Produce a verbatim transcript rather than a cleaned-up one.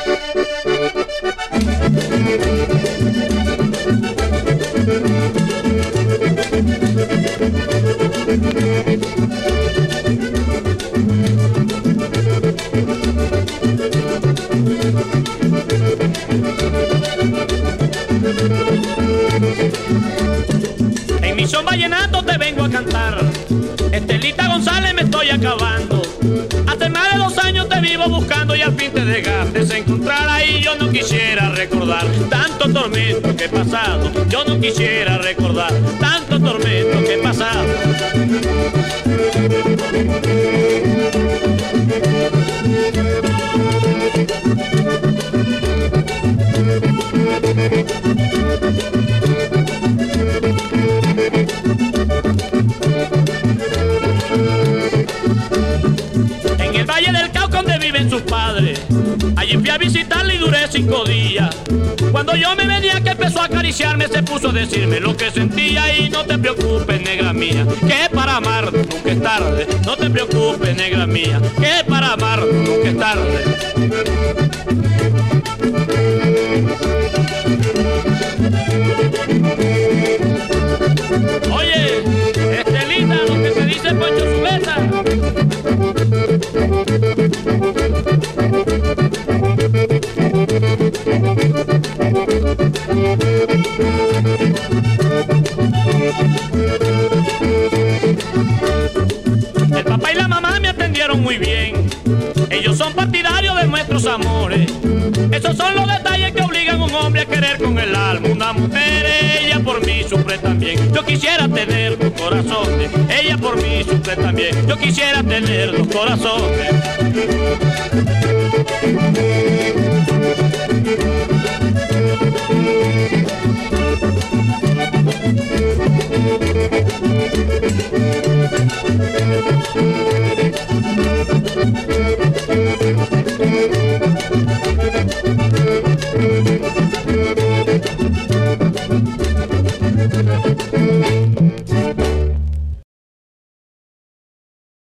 En mi son vallenato te vengo a cantar, Estelita González, me estoy acabando. Hace más de dos años te vivo buscando y al fin te dejaste encontrar. Ahí yo no quisiera recordar tanto tormento que he pasado. Yo no quisiera recordar tanto tormento que he pasado. En el Valle del Cauca donde viven sus padres, allí fui a visitarle y duré cinco días. Cuando yo me venía que empezó a acariciarme, se puso a decirme lo que sentía. Y no te preocupes, negra mía, que para amar nunca es tarde. No te preocupes, negra mía, que para amar nunca es tarde. Oye, Estelita, lo que te dice Pancho Zuleta. El papá y la mamá me atendieron muy bien. Ellos son partidarios de nuestros amores. Esos son los detalles que obligan a un hombre a querer con el alma una mujer. Ella por mí sufre también. Yo quisiera tener dos corazones. Ella por mí sufre también. Yo quisiera tener dos corazones.